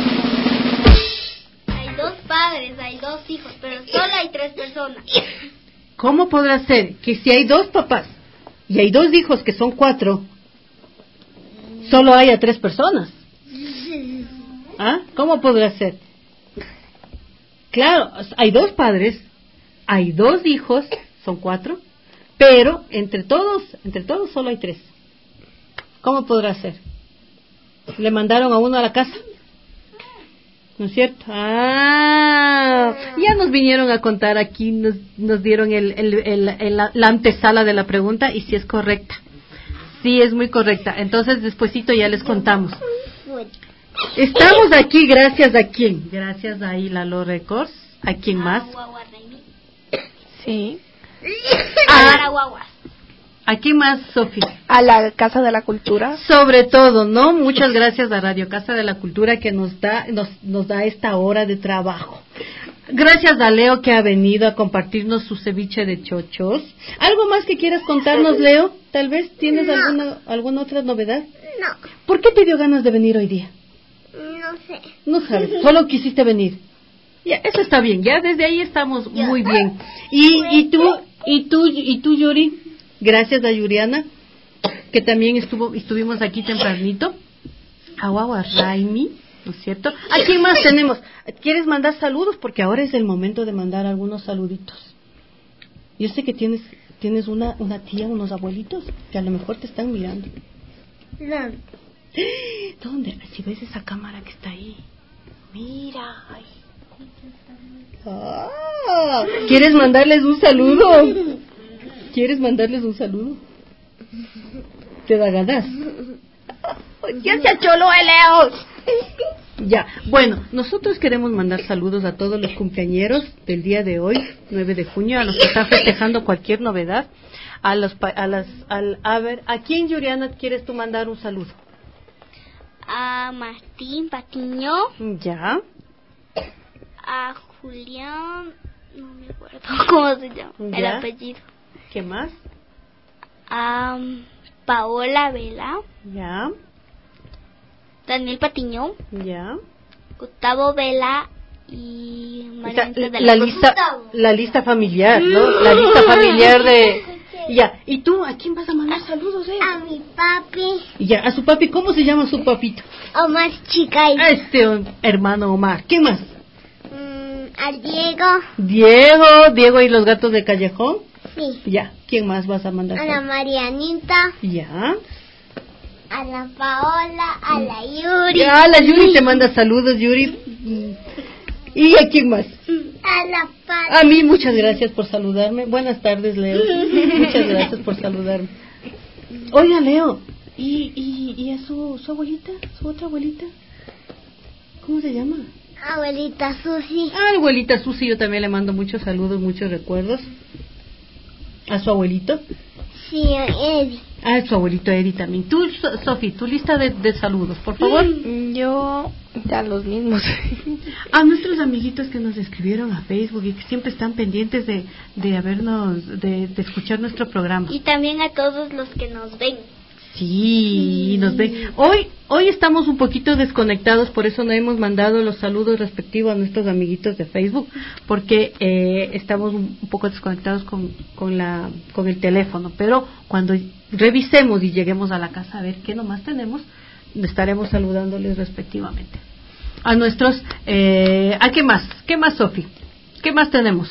K: Hay dos padres, hay dos hijos, pero solo hay tres personas.
D: ¿Cómo podrá ser que si hay dos papás y hay dos hijos que son cuatro, solo haya tres personas? ¿Ah? ¿Cómo podrá ser? Claro, hay dos padres, hay dos hijos, son cuatro, pero entre todos, entre todos solo hay tres. ¿Cómo podrá ser? Le mandaron a uno a la casa, ¿no es cierto? Ah, ya nos vinieron a contar aquí, nos, nos dieron el, el, el, el, la antesala de la pregunta y si es correcta. Sí, es muy correcta. Entonces, despuesito ya les contamos. Estamos aquí gracias a quién? Gracias a Ilalo Records. ¿A quién más?
L: Sí.
K: A,
D: ¿A quién más, Sofía?
L: A la Casa de la Cultura.
D: Sobre todo, ¿no? Muchas gracias a Radio Casa de la Cultura que nos da nos, nos da esta hora de trabajo. Gracias a Leo que ha venido a compartirnos su ceviche de chochos. ¿Algo más que quieras contarnos, Leo? Tal vez tienes no. alguna alguna otra novedad.
K: No.
D: ¿Por qué te dio ganas de venir hoy día?
K: No sé.
D: No sabes, solo quisiste venir. Ya, eso está bien, ya desde ahí estamos muy bien. Y y tú y tú y tú Yuri, gracias a Yuriana que también estuvo estuvimos aquí tempranito. A Guagua Raimi, ¿no es cierto? ¿A quién más tenemos? ¿Quieres mandar saludos? Porque ahora es el momento de mandar algunos saluditos. Yo sé que tienes tienes una una tía, unos abuelitos que a lo mejor te están mirando.
K: No.
D: ¿Dónde? Si ves esa cámara que está ahí. Mira. Ay. Ah, ¿quieres mandarles un saludo? ¿Quieres mandarles un saludo? ¿Te da ganas?
K: ¿Quién se acholo el Leo?
D: Ya, bueno, nosotros queremos mandar saludos a todos los cumpleañeros del día de hoy, nueve de junio, a los que están festejando cualquier novedad, a los a las al a ver, ¿a quién, Yuriana, quieres tú mandar un saludo?
K: A Martín Patiño.
D: Ya.
K: A Julián, no me acuerdo cómo se llama, ya. El apellido.
D: ¿Qué más?
K: A Paola Vela.
D: Ya.
K: Daniel Patiño.
D: Ya.
K: Gustavo Vela y María
D: Esa,
K: de
D: la
K: la
D: lista
K: Gustavo.
D: la lista familiar, ¿no? La lista familiar de ya. ¿Y tú a quién vas a mandar saludos, eh?
K: A mi papi.
D: Ya, a su papi, ¿cómo se llama su papito?
K: Omar Chicay.
D: A este hermano Omar. ¿Qué más?
K: Mm, a Diego.
D: Diego, Diego y los gatos de Callejón.
K: Sí.
D: Ya, ¿quién más vas a mandar?
K: A la Marianita.
D: Ya.
K: A la Paola, a la Yuri.
D: Ya, la Yuri te manda saludos, Yuri. ¿Y a quién más?
K: A la Pati.
D: A mí, muchas gracias por saludarme. Buenas tardes, Leo. Muchas gracias por saludarme. Oiga, Leo, ¿y, y, y a su, su abuelita? ¿Su otra abuelita? ¿Cómo se llama?
K: Abuelita Susi.
D: Ah, abuelita Susi, yo también le mando muchos saludos, muchos recuerdos. ¿A su abuelito?
K: Sí, a Eddie.
D: Ah, su abuelito Eddie también. Tú, so, Sofi, tu lista de, de saludos, por favor.
L: Yo, ya los mismos.
D: A nuestros amiguitos que nos escribieron a Facebook y que siempre están pendientes de, de habernos, de, de escuchar nuestro programa.
K: Y también a todos los que nos ven.
D: Sí, nos ven. Hoy, hoy estamos un poquito desconectados, por eso no hemos mandado los saludos respectivos a nuestros amiguitos de Facebook, porque eh, estamos un poco desconectados con, con la, con el teléfono. Pero cuando revisemos y lleguemos a la casa a ver qué nomás tenemos, estaremos saludándoles respectivamente. A nuestros, eh, ¿a qué más? ¿Qué más, Sofi? ¿Qué más tenemos?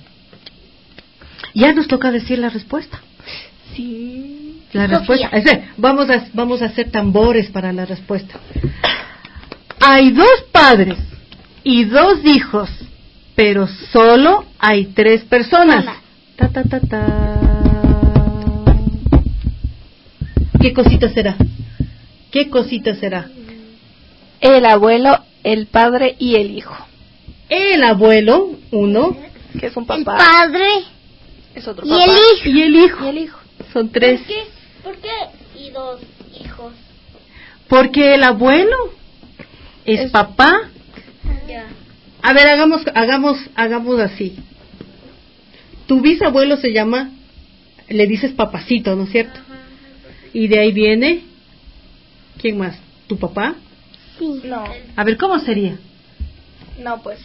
D: Ya nos toca decir la respuesta.
L: Sí.
D: La respuesta, es decir, vamos a vamos a hacer tambores para la respuesta. Hay dos padres y dos hijos, pero solo hay tres personas. Ta ta ta ta. ¿Qué cosita será? ¿Qué cosita será?
L: El abuelo, el padre y el hijo.
D: El abuelo, uno,
L: que es un papá.
K: El padre.
L: Es otro
K: Y
L: papá.
K: el hijo.
D: Y el hijo.
L: Y el hijo.
D: Son tres.
K: ¿Por qué? ¿Por qué? Y dos hijos.
D: Porque el abuelo es,
L: Es-
D: papá.
K: Ya.
D: A ver, hagamos, hagamos, hagamos así. Tu bisabuelo se llama, le dices papacito, ¿no es cierto? Y de ahí viene, ¿quién más? ¿Tu papá?
K: Sí.
L: No,
D: A ver, ¿cómo sería?
L: no, pues.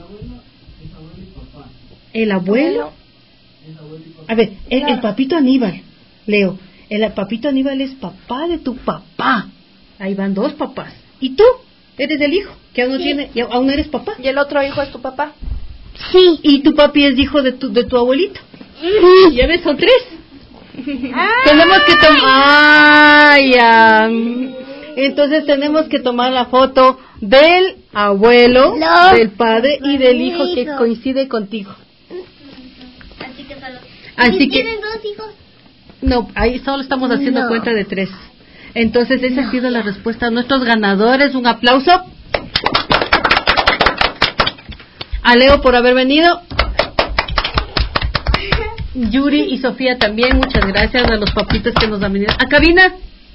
D: ¿El abuelo? A ver, el, el papito Aníbal, Leo. El papito Aníbal es papá de tu papá. Ahí van dos papás. ¿Y tú? Eres el hijo, que aún no
K: Sí.
D: tiene, y aún no eres papá.
L: ¿Y el otro hijo es tu papá?
K: Sí.
D: Y tu papi es hijo de tu, de tu abuelito.
K: Sí.
D: Ya ves, son tres. Tenemos que tomar. Ay, ya. Entonces tenemos que tomar la foto del abuelo,
K: No.
D: del padre y del hijo que
K: Hijo.
D: coincide contigo.
K: Así que solo.
D: Así
K: ¿Y
D: que-
K: ¿Tienen dos hijos?
D: No, ahí solo estamos haciendo
K: No.
D: cuenta de tres. Entonces esa ha sido la respuesta a nuestros ganadores. Un aplauso a Leo por haber venido. Yuri y Sofía también, muchas gracias a los papitos que nos han venido. A cabina,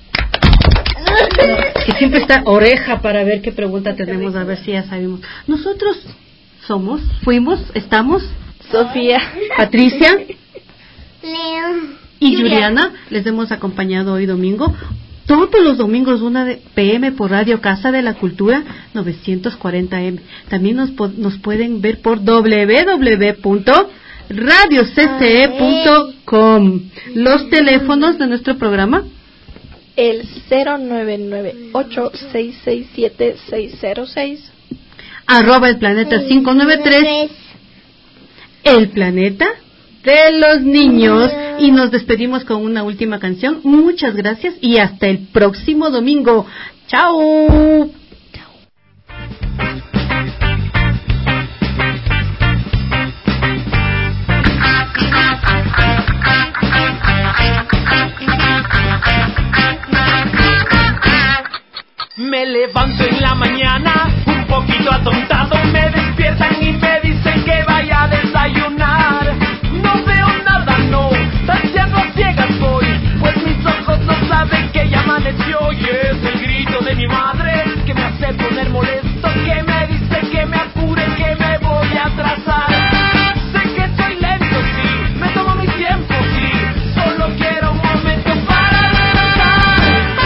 D: que siempre está oreja para ver qué pregunta tenemos, a ver si ya sabemos. Nosotros somos, fuimos, estamos,
L: Sofía.
D: Patricia
K: Leo.
D: y Juliana. Les hemos acompañado hoy domingo. Todos los domingos, una de P M por Radio Casa de la Cultura novecientos cuarenta M. También nos, po- nos pueden ver por doble u doble u doble u punto radio c c e punto com. Los teléfonos de nuestro programa.
L: El cero nueve nueve ocho seis seis siete seis cero seis.
D: Arroba el planeta cinco nueve tres. El planeta de los niños. Y nos despedimos con una última canción. Muchas gracias y hasta el próximo domingo. Chao.
F: Me levanto en la mañana un poquito atontado, me despiertan y me dicen que vaya a desayunar. No veo nada, no, tanteando a ciegas voy, pues mis ojos no saben que ya amaneció. Y es el grito de mi madre que me hace poner molesto, que me dice que me apure, que me voy a atrasar. Sé que soy lento, sí, me tomo mi tiempo, sí, solo quiero un momento para descansar.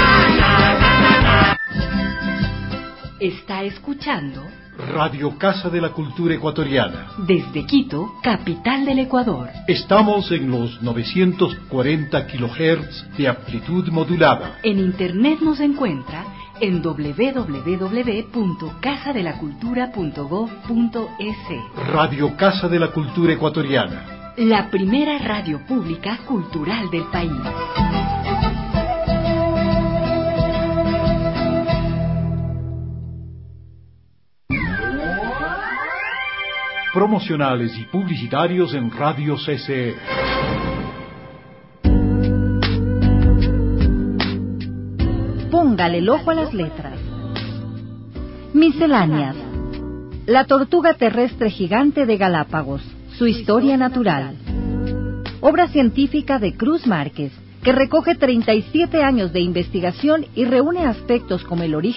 B: Está escuchando
C: Radio Casa de la Cultura Ecuatoriana.
B: desde Quito, capital del Ecuador.
C: Estamos en los novecientos cuarenta kilohertz de amplitud modulada.
B: En internet nos encuentra en doble u doble u doble u punto casa de la cultura punto gob punto es.
C: Radio Casa de la Cultura Ecuatoriana.
B: La primera radio pública cultural del país.
C: Promocionales y publicitarios en Radio C C E.
M: Póngale el ojo a las letras. Misceláneas. La tortuga terrestre gigante de Galápagos. Su historia natural. Obra científica de Cruz Márquez, que recoge treinta y siete años de investigación y reúne aspectos como el origen